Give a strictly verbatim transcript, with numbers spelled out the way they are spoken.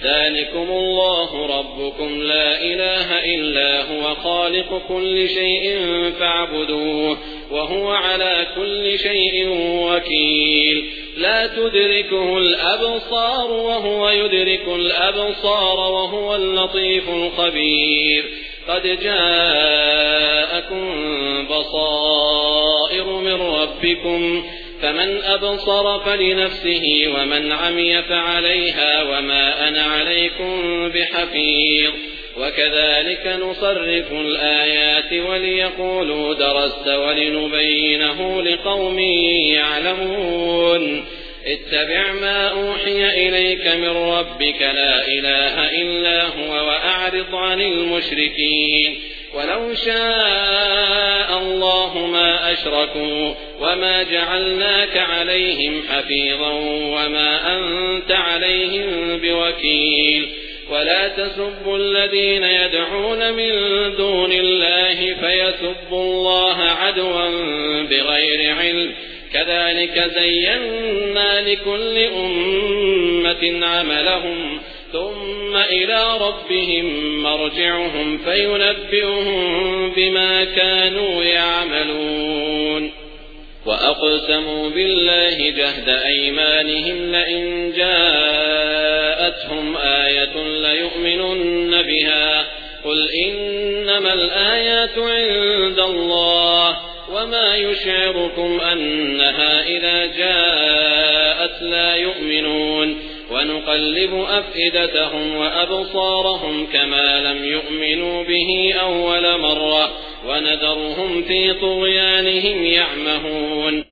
ذلكم الله ربكم لا إله إلا هو خالق كل شيء فاعبدوه وهو على كل شيء وكيل لا تدركه الأبصار وهو يدرك الأبصار وهو اللطيف الخبير قد جاءكم بصائر من ربكم فمن أبصر فلنفسه ومن عمي فعليها وما أنا عليكم بحفيظ وكذلك نصرف الآيات وليقولوا درست ولنبينه لقوم يعلمون اتبع ما أوحي إليك من ربك لا إله إلا هو وأعرض عن المشركين ولو شاء الله ما أشركوا وما جعلناك عليهم حفيظا وما أنت عليهم بوكيل ولا تسبوا الذين يدعون من دون الله فيسبوا الله عدوا بغير علم كذلك زينا لكل أمة عملهم ثم إلى ربهم مرجعهم فينبئهم بما كانوا يعملون وأقسموا بالله جهد أيمانهم لئن جاءتهم آية ليؤمنن بها قل إنما الآيات عند الله وما يشعركم أنها إذا جاءت لا يؤمنون ونقلب أفئدتهم وأبصارهم كما لم يؤمنوا به أول مرة ونذرهم في طغيانهم يعمهون